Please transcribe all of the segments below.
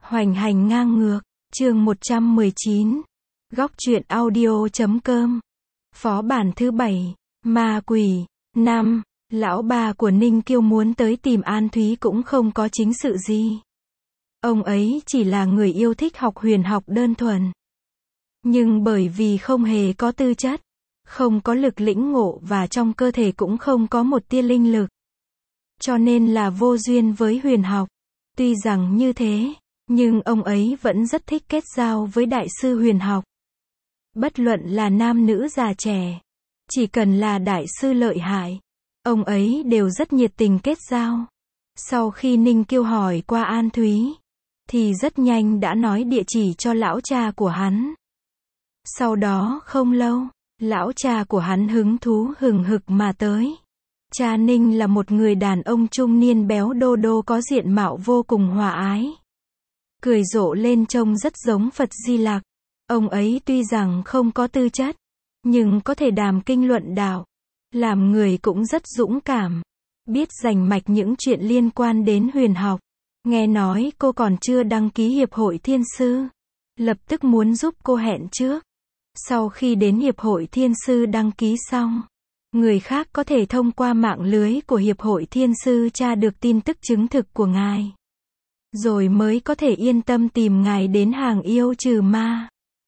Hoành hành ngang ngược, chương 119. Góc truyện audio.com. Phó bản thứ 7, ma quỷ. 5. Lão bà của Ninh Kiêu muốn tới tìm An Thúy cũng không có chính sự gì. Ông ấy chỉ là người yêu thích học huyền học đơn thuần. Nhưng bởi vì không hề có tư chất, không có lực lĩnh ngộ và trong cơ thể cũng không có một tia linh lực, cho nên là vô duyên với huyền học. Tuy rằng như thế, nhưng ông ấy vẫn rất thích kết giao với đại sư huyền học. Bất luận là nam nữ già trẻ, chỉ cần là đại sư lợi hại, ông ấy đều rất nhiệt tình kết giao. Sau khi Ninh Kiêu hỏi qua An Thúy, thì rất nhanh đã nói địa chỉ cho lão cha của hắn. Sau đó không lâu, lão cha của hắn hứng thú hừng hực mà tới. Cha Ninh là một người đàn ông trung niên béo đô đô có diện mạo vô cùng hòa ái. Cười rộ lên trông rất giống Phật Di Lặc. Ông ấy tuy rằng không có tư chất, nhưng có thể đàm kinh luận đạo. Làm người cũng rất dũng cảm, biết rành mạch những chuyện liên quan đến huyền học. Nghe nói cô còn chưa đăng ký Hiệp hội Thiên Sư, lập tức muốn giúp cô hẹn trước. Sau khi đến Hiệp hội Thiên Sư đăng ký xong, người khác có thể thông qua mạng lưới của Hiệp hội Thiên Sư tra được tin tức chứng thực của ngài, rồi mới có thể yên tâm tìm ngài đến hàng yêu trừ ma.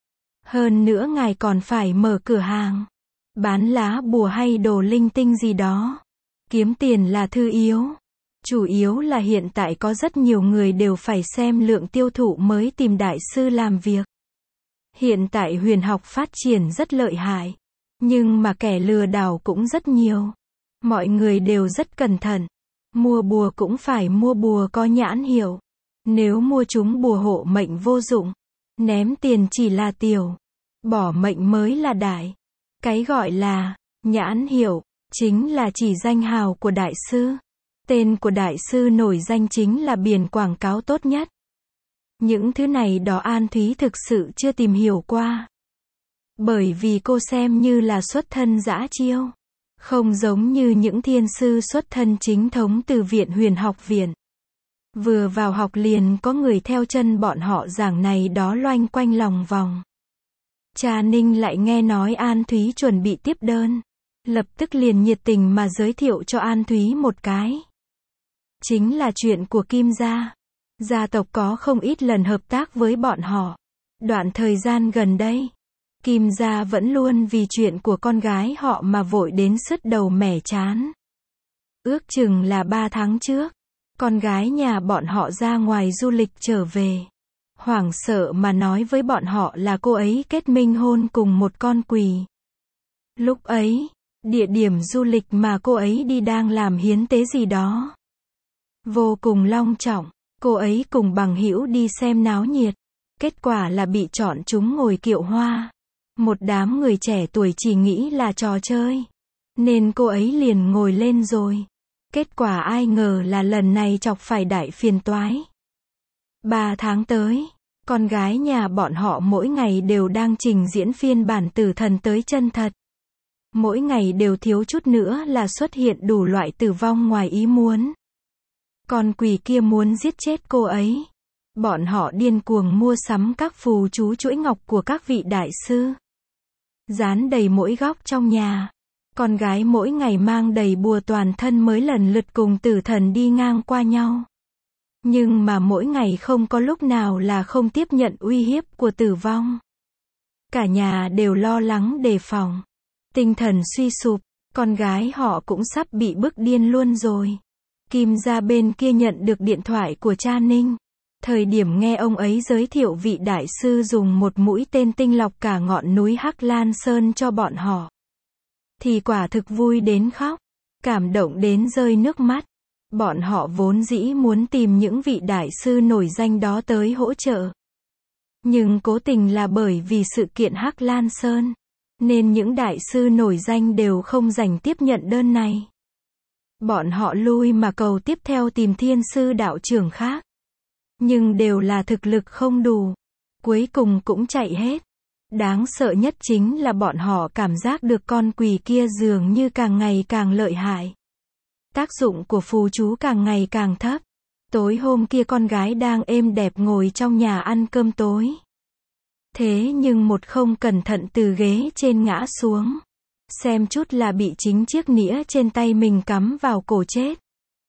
Hơn nữa ngài còn phải mở cửa hàng, bán lá bùa hay đồ linh tinh gì đó. Kiếm tiền là thứ yếu. Chủ yếu là hiện tại có rất nhiều người đều phải xem lượng tiêu thụ mới tìm đại sư làm việc. Hiện tại huyền học phát triển rất lợi hại, nhưng mà kẻ lừa đảo cũng rất nhiều. Mọi người đều rất cẩn thận. Mua bùa cũng phải mua bùa có nhãn hiệu. Nếu mua chúng bùa hộ mệnh vô dụng, ném tiền chỉ là tiểu, bỏ mệnh mới là đại. Cái gọi là nhãn hiệu chính là chỉ danh hào của đại sư. Tên của đại sư nổi danh chính là biển quảng cáo tốt nhất. Những thứ này đó An Thúy thực sự chưa tìm hiểu qua. Bởi vì cô xem như là xuất thân dã chiêu. Không giống như những thiên sư xuất thân chính thống từ viện huyền học viện. Vừa vào học liền có người theo chân bọn họ giảng này đó loanh quanh lòng vòng. Cha Ninh lại nghe nói An Thúy chuẩn bị tiếp đơn, lập tức liền nhiệt tình mà giới thiệu cho An Thúy một cái. Chính là chuyện của Kim gia. Gia tộc có không ít lần hợp tác với bọn họ. Đoạn thời gian gần đây, Kim gia vẫn luôn vì chuyện của con gái họ mà vội đến sứt đầu mẻ trán. Ước chừng là 3 tháng trước, con gái nhà bọn họ ra ngoài du lịch trở về. Hoảng sợ mà nói với bọn họ là cô ấy kết minh hôn cùng một con quỷ. Lúc ấy, địa điểm du lịch mà cô ấy đi đang làm hiến tế gì đó. Vô cùng long trọng, cô ấy cùng bằng hữu đi xem náo nhiệt. Kết quả là bị chọn chúng ngồi kiệu hoa. Một đám người trẻ tuổi chỉ nghĩ là trò chơi, nên cô ấy liền ngồi lên rồi. Kết quả ai ngờ là lần này chọc phải đại phiền toái. 3 tháng tới, con gái nhà bọn họ mỗi ngày đều đang trình diễn phiên bản tử thần tới chân thật. Mỗi ngày đều thiếu chút nữa là xuất hiện đủ loại tử vong ngoài ý muốn. Con quỷ kia muốn giết chết cô ấy. Bọn họ điên cuồng mua sắm các phù chú chuỗi ngọc của các vị đại sư, dán đầy mỗi góc trong nhà. Con gái mỗi ngày mang đầy bùa toàn thân mới lần lượt cùng tử thần đi ngang qua nhau. Nhưng mà mỗi ngày không có lúc nào là không tiếp nhận uy hiếp của tử vong. Cả nhà đều lo lắng đề phòng. Tinh thần suy sụp, con gái họ cũng sắp bị bức điên luôn rồi. Kim gia bên kia nhận được điện thoại của cha Ninh. Thời điểm nghe ông ấy giới thiệu vị đại sư dùng một mũi tên tinh lọc cả ngọn núi Hắc Lan Sơn cho bọn họ, thì quả thực vui đến khóc, cảm động đến rơi nước mắt. Bọn họ vốn dĩ muốn tìm những vị đại sư nổi danh đó tới hỗ trợ. Nhưng cố tình là bởi vì sự kiện Hắc Lan Sơn, nên những đại sư nổi danh đều không rảnh tiếp nhận đơn này. Bọn họ lui mà cầu tiếp theo tìm thiên sư đạo trưởng khác. Nhưng đều là thực lực không đủ. Cuối cùng cũng chạy hết. Đáng sợ nhất chính là bọn họ cảm giác được con quỷ kia dường như càng ngày càng lợi hại. Tác dụng của phù chú càng ngày càng thấp. Tối hôm kia con gái đang êm đẹp ngồi trong nhà ăn cơm tối. Thế nhưng một không cẩn thận từ ghế trên ngã xuống. Xem chút là bị chính chiếc nĩa trên tay mình cắm vào cổ chết.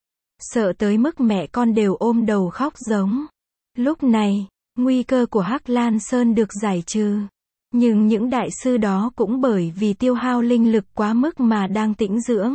Sợ tới mức mẹ con đều ôm đầu khóc giống. Lúc này, nguy cơ của Hắc Lan Sơn được giải trừ. Nhưng những đại sư đó cũng bởi vì tiêu hao linh lực quá mức mà đang tĩnh dưỡng.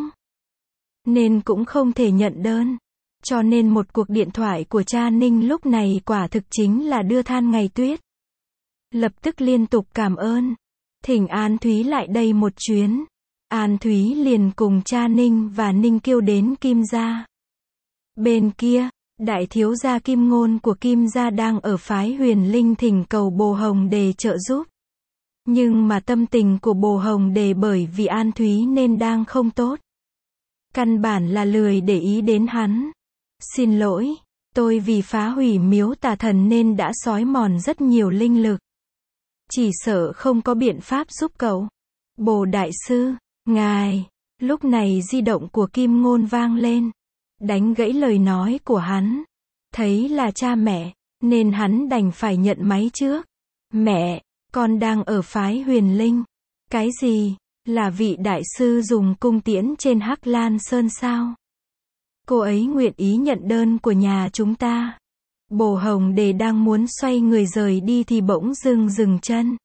Nên cũng không thể nhận đơn. Cho nên một cuộc điện thoại của cha Ninh lúc này quả thực chính là đưa than ngày tuyết. Lập tức liên tục cảm ơn. Thỉnh An Thúy lại đây một chuyến. An Thúy liền cùng cha Ninh và Ninh Kiêu đến Kim gia. Bên kia, đại thiếu gia Kim Ngôn của Kim gia đang ở phái Huyền Linh thỉnh cầu Bồ Hồng Đề trợ giúp. Nhưng mà tâm tình của Bồ Hồng Đề bởi vì An Thúy nên đang không tốt. Căn bản là lười để ý đến hắn. Xin lỗi, tôi vì phá hủy miếu tà thần nên đã xói mòn rất nhiều linh lực. Chỉ sợ không có biện pháp giúp cậu. Bồ đại sư, ngài. Lúc này di động của Kim Ngôn vang lên. Đánh gãy lời nói của hắn. Thấy là cha mẹ, nên hắn đành phải nhận máy trước. Mẹ, con đang ở phái Huyền Linh. Cái gì? Là vị đại sư dùng cung tiễn trên Hắc Lan Sơn sao? Cô ấy nguyện ý nhận đơn của nhà chúng ta. Bồ Hồng Đề đang muốn xoay người rời đi thì bỗng dưng dừng chân.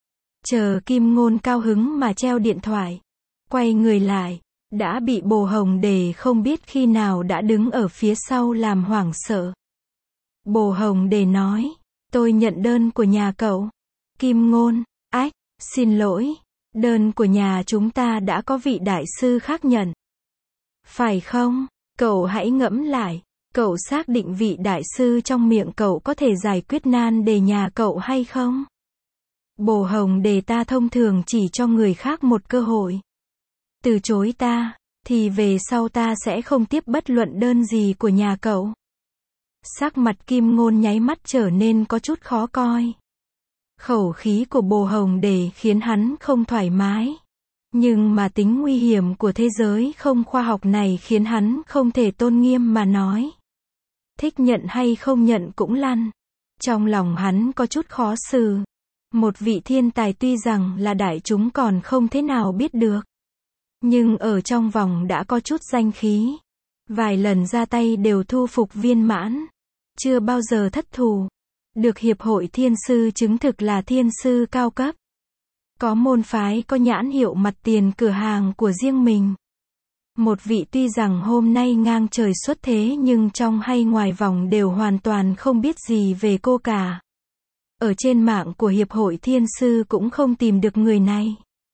Chờ Kim Ngôn cao hứng mà treo điện thoại. Quay người lại, đã bị Bồ Hồng Đề không biết khi nào đã đứng ở phía sau làm hoảng sợ. Bồ Hồng Đề nói, tôi nhận đơn của nhà cậu. Kim Ngôn, ách, xin lỗi, đơn của nhà chúng ta đã có vị đại sư khác nhận. Phải không? Cậu hãy ngẫm lại, cậu xác định vị đại sư trong miệng cậu có thể giải quyết nan đề nhà cậu hay không? Bồ Hồng Đề ta thông thường chỉ cho người khác một cơ hội. Từ chối ta, thì về sau ta sẽ không tiếp bất luận đơn gì của nhà cậu. Sắc mặt Kim Ngôn nháy mắt trở nên có chút khó coi. Khẩu khí của Bồ Hồng Đề khiến hắn không thoải mái. Nhưng mà tính nguy hiểm của thế giới không khoa học này khiến hắn không thể tôn nghiêm mà nói. Thích nhận hay không nhận cũng lăn. Trong lòng hắn có chút khó xử. Một vị thiên tài tuy rằng là đại chúng còn không thế nào biết được. Nhưng ở trong vòng đã có chút danh khí. Vài lần ra tay đều thu phục viên mãn. Chưa bao giờ thất thủ. Được Hiệp hội Thiên Sư chứng thực là thiên sư cao cấp. Có môn phái có nhãn hiệu mặt tiền cửa hàng của riêng mình. Một vị tuy rằng hôm nay ngang trời xuất thế nhưng trong hay ngoài vòng đều hoàn toàn không biết gì về cô cả. Ở trên mạng của Hiệp hội Thiên Sư cũng không tìm được người này.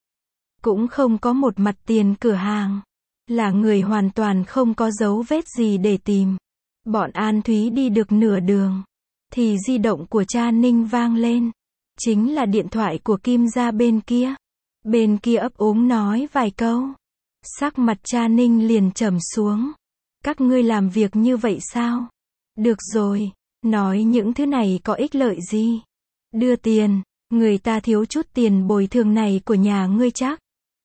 Cũng không có một mặt tiền cửa hàng. Là người hoàn toàn không có dấu vết gì để tìm. Bọn An Thúy đi được nửa đường. Thì di động của cha Ninh vang lên. Chính là điện thoại của Kim gia bên kia. Bên kia ấp úng nói vài câu. Sắc mặt cha Ninh liền trầm xuống. Các ngươi làm việc như vậy sao? Được rồi, nói những thứ này có ích lợi gì? Đưa tiền, người ta thiếu chút tiền bồi thường này của nhà ngươi chắc.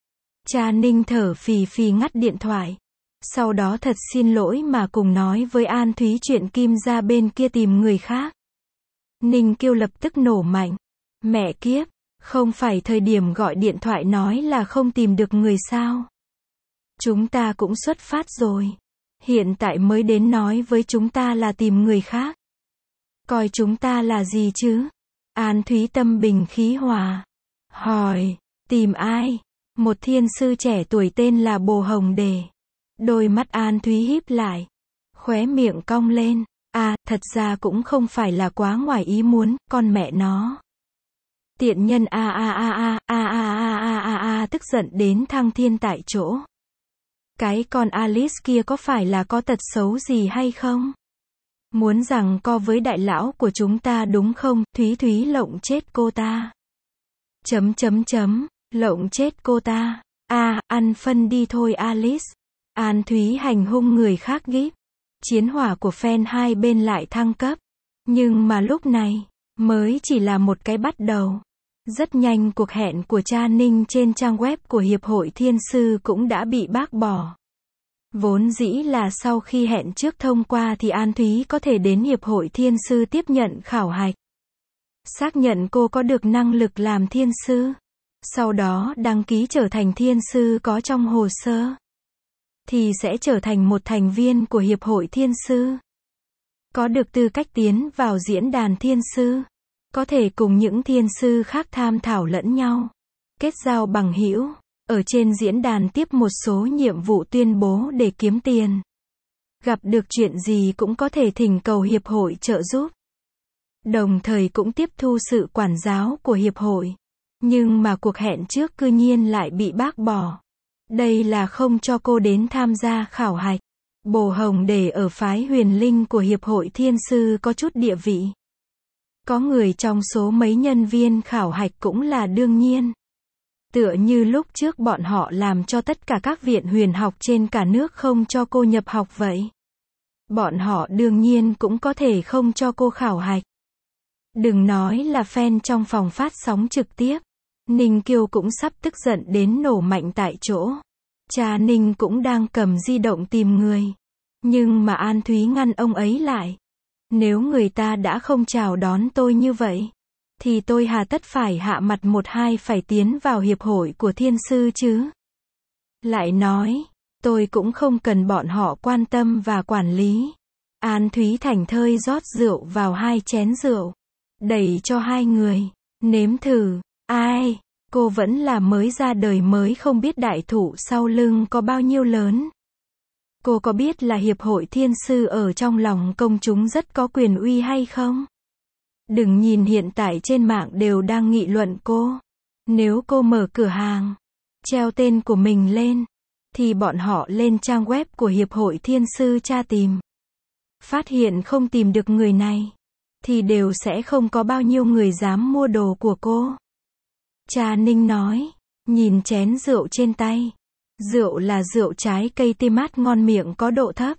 Cha Ninh thở phì phì ngắt điện thoại. Sau đó thật xin lỗi mà cùng nói với An Thúy chuyện Kim gia bên kia tìm người khác. Ninh Kiêu lập tức nổ mạnh. Mẹ kiếp, không phải thời điểm gọi điện thoại nói là không tìm được người sao? Chúng ta cũng xuất phát rồi. Hiện tại mới đến nói với chúng ta là tìm người khác. Coi chúng ta là gì chứ? An Thúy tâm bình khí hòa. Hỏi, tìm ai? Một thiên sư trẻ tuổi tên là Bồ Hồng Đề. Đôi mắt An Thúy híp lại. Khóe miệng cong lên. À, thật ra cũng không phải là quá ngoài ý muốn, con mẹ nó. Tiện nhân tức giận đến thăng thiên tại chỗ. Cái con Alice kia có phải là có tật xấu gì hay không? Muốn rằng co với đại lão của chúng ta đúng không? Thúy lộng chết cô ta. Lộng chết cô ta. Ăn phân đi thôi Alice. An Thúy hành hung người khác gíp. Chiến hỏa của fan hai bên lại thăng cấp. Nhưng mà lúc này, mới chỉ là một cái bắt đầu. Rất nhanh cuộc hẹn của cha Ninh trên trang web của Hiệp hội Thiên Sư cũng đã bị bác bỏ. Vốn dĩ là sau khi hẹn trước thông qua thì An Thúy có thể đến Hiệp hội Thiên sư tiếp nhận khảo hạch. Xác nhận cô có được năng lực làm thiên sư. Sau đó đăng ký trở thành thiên sư có trong hồ sơ. Thì sẽ trở thành một thành viên của Hiệp hội Thiên sư. Có được tư cách tiến vào diễn đàn thiên sư. Có thể cùng những thiên sư khác tham thảo lẫn nhau. Kết giao bằng hữu. Ở trên diễn đàn tiếp một số nhiệm vụ tuyên bố để kiếm tiền. Gặp được chuyện gì cũng có thể thỉnh cầu hiệp hội trợ giúp. Đồng thời cũng tiếp thu sự quản giáo của hiệp hội. Nhưng mà cuộc hẹn trước cư nhiên lại bị bác bỏ. Đây là không cho cô đến tham gia khảo hạch. Bồ hồng để ở phái huyền linh của Hiệp hội Thiên sư có chút địa vị. Có người trong số mấy nhân viên khảo hạch cũng là đương nhiên. Tựa như lúc trước bọn họ làm cho tất cả các viện huyền học trên cả nước không cho cô nhập học vậy. Bọn họ đương nhiên cũng có thể không cho cô khảo hạch. Đừng nói là fan trong phòng phát sóng trực tiếp. Ninh Kiêu cũng sắp tức giận đến nổ mạnh tại chỗ. Cha Ninh cũng đang cầm di động tìm người. Nhưng mà An Thúy ngăn ông ấy lại. Nếu người ta đã không chào đón tôi như vậy, thì tôi hà tất phải hạ mặt một hai phải tiến vào hiệp hội của thiên sư chứ. Lại nói, tôi cũng không cần bọn họ quan tâm và quản lý. An Thúy thảnh thơi rót rượu vào 2 chén rượu. Đẩy cho 2 người. Nếm thử. Ai? Cô vẫn là mới ra đời mới không biết đại thụ sau lưng có bao nhiêu lớn. Cô có biết là Hiệp hội Thiên sư ở trong lòng công chúng rất có quyền uy hay không? Đừng nhìn hiện tại trên mạng đều đang nghị luận cô. Nếu cô mở cửa hàng, treo tên của mình lên, thì bọn họ lên trang web của Hiệp hội Thiên sư tra tìm. Phát hiện không tìm được người này, thì đều sẽ không có bao nhiêu người dám mua đồ của cô. Cha Ninh nói, nhìn chén rượu trên tay. Rượu là rượu trái cây tươi mát ngon miệng có độ thấp.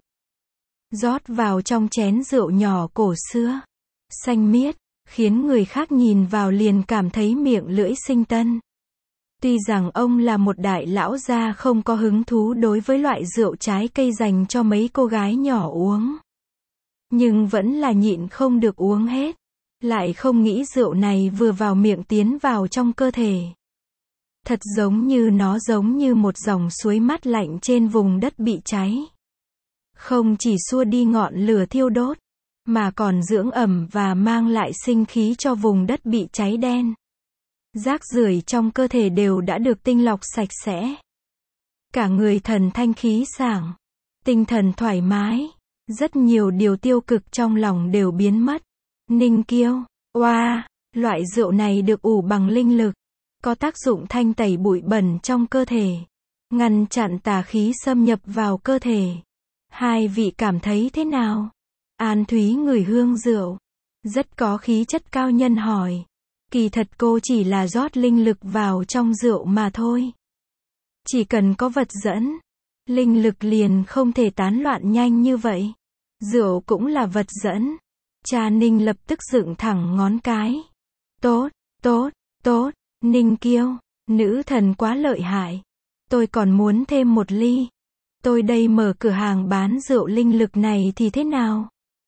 Rót vào trong chén rượu nhỏ cổ xưa. Xanh miết, khiến người khác nhìn vào liền cảm thấy miệng lưỡi sinh tân. Tuy rằng ông là một đại lão gia không có hứng thú đối với loại rượu trái cây dành cho mấy cô gái nhỏ uống. Nhưng vẫn là nhịn không được uống hết. Lại không nghĩ rượu này vừa vào miệng tiến vào trong cơ thể. Thật giống như nó giống như một dòng suối mát lạnh trên vùng đất bị cháy. Không chỉ xua đi ngọn lửa thiêu đốt, mà còn dưỡng ẩm và mang lại sinh khí cho vùng đất bị cháy đen. Rác rưởi trong cơ thể đều đã được tinh lọc sạch sẽ. Cả người thần thanh khí sảng, tinh thần thoải mái, rất nhiều điều tiêu cực trong lòng đều biến mất. Ninh Kiêu, oa, loại rượu này được ủ bằng linh lực, có tác dụng thanh tẩy bụi bẩn trong cơ thể, ngăn chặn tà khí xâm nhập vào cơ thể. Hai vị cảm thấy thế nào? An Thúy ngửi hương rượu, rất có khí chất cao nhân hỏi. Kỳ thật cô chỉ là rót linh lực vào trong rượu mà thôi. Chỉ cần có vật dẫn, linh lực liền không thể tán loạn nhanh như vậy. Rượu cũng là vật dẫn. Cha Ninh lập tức dựng thẳng ngón cái. Tốt, tốt, tốt, Ninh Kiêu, nữ thần quá lợi hại. Tôi còn muốn thêm một ly. Tôi đây mở cửa hàng bán rượu linh lực này thì thế nào?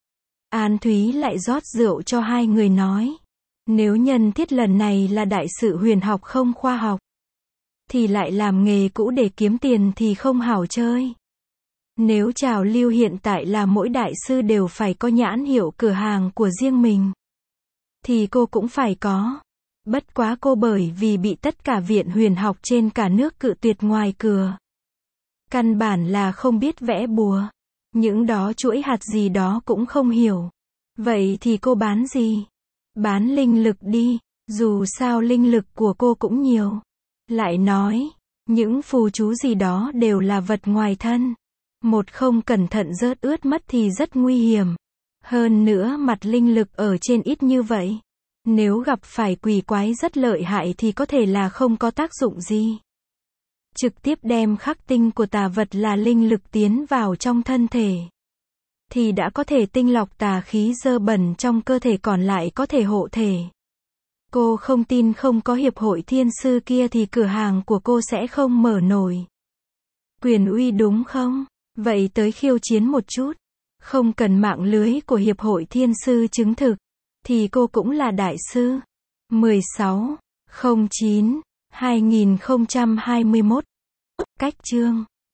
An Thúy lại rót rượu cho 2 người nói. Nếu nhân thiết lần này là đại sự huyền học không khoa học, thì lại làm nghề cũ để kiếm tiền thì không hảo chơi. Nếu trào lưu hiện tại là mỗi đại sư đều phải có nhãn hiệu cửa hàng của riêng mình, thì cô cũng phải có. Bất quá cô bởi vì bị tất cả viện huyền học trên cả nước cự tuyệt ngoài cửa. Căn bản là không biết vẽ bùa. Những đó chuỗi hạt gì đó cũng không hiểu. Vậy thì cô bán gì? Bán linh lực đi, dù sao linh lực của cô cũng nhiều. Lại nói, những phù chú gì đó đều là vật ngoài thân. Một không cẩn thận rớt ướt mất thì rất nguy hiểm. Hơn nữa mặt linh lực ở trên ít như vậy. Nếu gặp phải quỷ quái rất lợi hại thì có thể là không có tác dụng gì. Trực tiếp đem khắc tinh của tà vật là linh lực tiến vào trong thân thể, thì đã có thể tinh lọc tà khí dơ bẩn trong cơ thể, còn lại có thể hộ thể. Cô không tin không có hiệp hội thiên sư kia thì cửa hàng của cô sẽ không mở nổi. Quyền uy đúng không? Vậy tới khiêu chiến một chút. Không cần mạng lưới của Hiệp hội Thiên sư chứng thực, thì cô cũng là đại sư. 16/09/2021. Cách chương